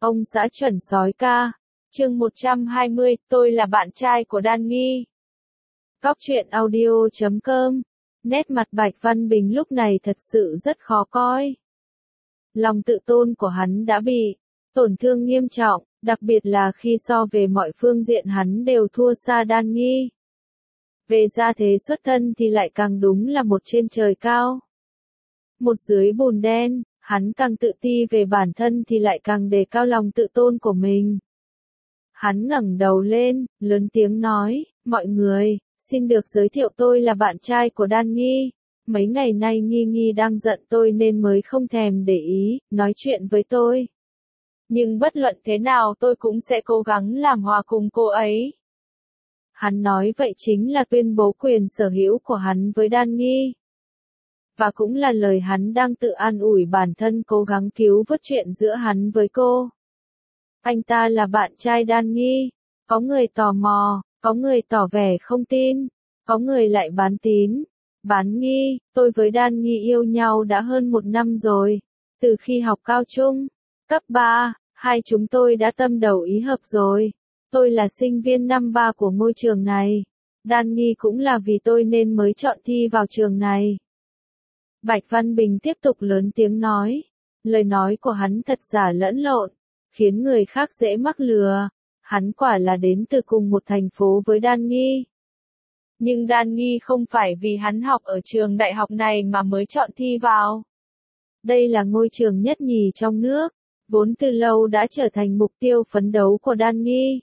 Ông xã chuẩn sói ca. Chương 120, tôi là bạn trai của Đan Nghi. Góc truyện audio.com. Nét mặt Bạch Văn Bình lúc này thật sự rất khó coi. Lòng tự tôn của hắn đã bị tổn thương nghiêm trọng, đặc biệt là khi so về mọi phương diện hắn đều thua xa Đan Nghi. Về gia thế xuất thân thì lại càng đúng là một trên trời cao. Một dưới bùn đen, hắn càng tự ti về bản thân thì lại càng đề cao lòng tự tôn của mình. Hắn ngẩng đầu lên, lớn tiếng nói, mọi người, xin được giới thiệu tôi là bạn trai của Đan Nghi. Mấy ngày nay Nghi đang giận tôi nên mới không thèm để ý, nói chuyện với tôi. Nhưng bất luận thế nào tôi cũng sẽ cố gắng làm hòa cùng cô ấy. Hắn nói vậy chính là tuyên bố quyền sở hữu của hắn với Đan Nghi. Và cũng là lời hắn đang tự an ủi bản thân cố gắng cứu vớt chuyện giữa hắn với cô. Anh ta là bạn trai Đan Nghi. Có người tò mò, có người tỏ vẻ không tin, có người lại bán tín. Bán Nghi, tôi với Đan Nghi yêu nhau đã hơn 1 năm rồi. Từ khi học cao trung, cấp 3, hai chúng tôi đã tâm đầu ý hợp rồi. Tôi là sinh viên năm 3 của ngôi trường này. Đan Nghi cũng là vì tôi nên mới chọn thi vào trường này. Bạch Văn Bình tiếp tục lớn tiếng nói. Lời nói của hắn thật giả lẫn lộn, khiến người khác dễ mắc lừa. Hắn quả là đến từ cùng một thành phố với Đan Nghi. Nhưng Đan Nghi không phải vì hắn học ở trường đại học này mà mới chọn thi vào. Đây là ngôi trường nhất nhì trong nước, vốn từ lâu đã trở thành mục tiêu phấn đấu của Đan Nghi.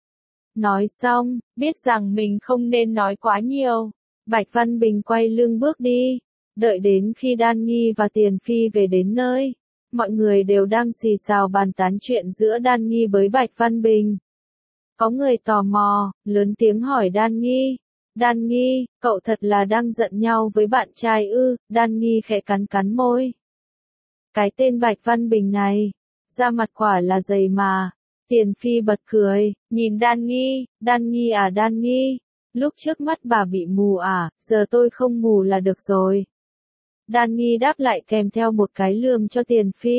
Nói xong, biết rằng mình không nên nói quá nhiều, Bạch Văn Bình quay lưng bước đi. Đợi đến khi Đan Nghi và Tiền Phi về đến nơi, mọi người đều đang xì xào bàn tán chuyện giữa Đan Nghi với Bạch Văn Bình. Có người tò mò, lớn tiếng hỏi Đan Nghi. Đan Nghi, cậu thật là đang giận nhau với bạn trai ư? Đan Nghi khẽ cắn môi. Cái tên Bạch Văn Bình này, da mặt quả là dày mà. Tiền Phi bật cười, nhìn Đan Nghi à Đan Nghi, lúc trước mắt bà bị mù à, giờ tôi không mù là được rồi. Đan Nghi đáp lại kèm theo một cái lườm cho Tiền Phi.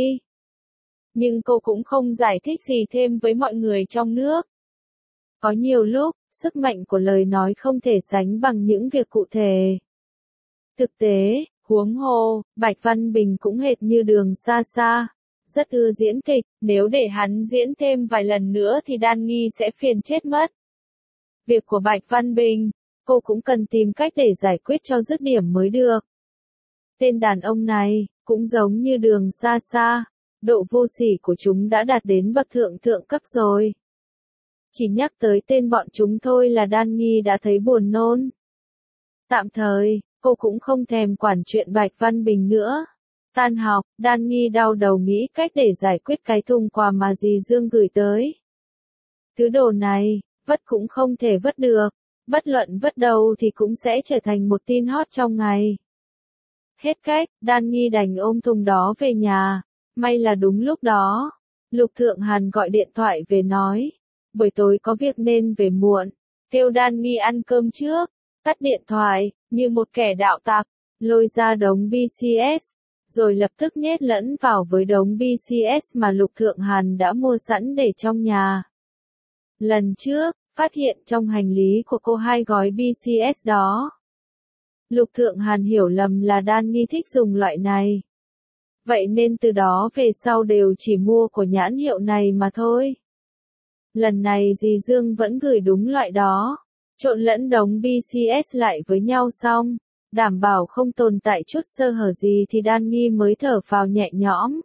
Nhưng cô cũng không giải thích gì thêm với mọi người trong nước. Có nhiều lúc, sức mạnh của lời nói không thể sánh bằng những việc cụ thể. Thực tế, huống hồ, Bạch Văn Bình cũng hệt như Đường Xa Xa, rất ưa diễn kịch, nếu để hắn diễn thêm vài lần nữa thì Đan Nghi sẽ phiền chết mất. Việc của Bạch Văn Bình, cô cũng cần tìm cách để giải quyết cho dứt điểm mới được. Tên đàn ông này, cũng giống như Đường Xa Xa, độ vô sỉ của chúng đã đạt đến bậc thượng cấp rồi. Chỉ nhắc tới tên bọn chúng thôi là Đan Nghi đã thấy buồn nôn. Tạm thời, cô cũng không thèm quản chuyện Bạch Văn Bình nữa. Tan học, Đan Nghi đau đầu nghĩ cách để giải quyết cái thùng quà mà dì Dương gửi tới. Thứ đồ này, vất cũng không thể vất được, bất luận vất đâu thì cũng sẽ trở thành một tin hot trong ngày. Hết cách, Đan Nghi đành ôm thùng đó về nhà. May là đúng lúc đó, Lục Thượng Hàn gọi điện thoại về nói. Buổi tối có việc nên về muộn, kêu Đan Nghi ăn cơm trước. Tắt điện thoại, như một kẻ đạo tặc, lôi ra đống BCS, rồi lập tức nhét lẫn vào với đống BCS mà Lục Thượng Hàn đã mua sẵn để trong nhà. Lần trước, phát hiện trong hành lý của cô 2 gói BCS đó. Lục Thượng Hàn hiểu lầm là Đan Nghi thích dùng loại này. Vậy nên từ đó về sau đều chỉ mua của nhãn hiệu này mà thôi. Lần này dì Dương vẫn gửi đúng loại đó. Trộn lẫn đống BCS lại với nhau xong, đảm bảo không tồn tại chút sơ hở gì thì Đan Nghi mới thở phào nhẹ nhõm.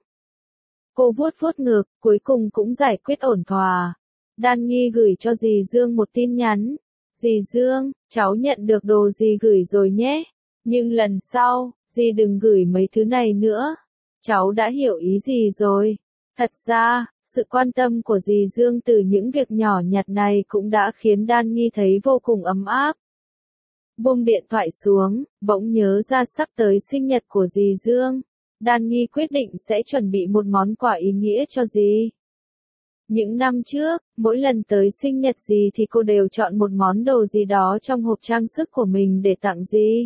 Cô vuốt ngực, cuối cùng cũng giải quyết ổn thỏa. Đan Nghi gửi cho dì Dương một tin nhắn. Dì Dương, cháu nhận được đồ dì gửi rồi nhé. Nhưng lần sau, dì đừng gửi mấy thứ này nữa. Cháu đã hiểu ý dì rồi. Thật ra, sự quan tâm của dì Dương từ những việc nhỏ nhặt này cũng đã khiến Đan Nghi thấy vô cùng ấm áp. Buông điện thoại xuống, bỗng nhớ ra sắp tới sinh nhật của dì Dương. Đan Nghi quyết định sẽ chuẩn bị một món quà ý nghĩa cho dì. Những năm trước, mỗi lần tới sinh nhật dì thì cô đều chọn một món đồ gì đó trong hộp trang sức của mình để tặng dì.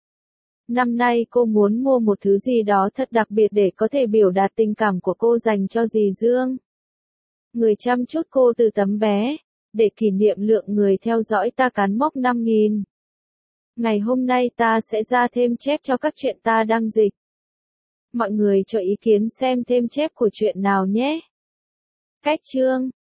Năm nay cô muốn mua một thứ gì đó thật đặc biệt để có thể biểu đạt tình cảm của cô dành cho dì Dương. Người chăm chút cô từ tấm bé. Để kỷ niệm lượng người theo dõi ta cán mốc 5.000. Ngày hôm nay ta sẽ ra thêm chép cho các chuyện ta đăng dịch. Mọi người cho ý kiến xem thêm chép của chuyện nào nhé. Cách chương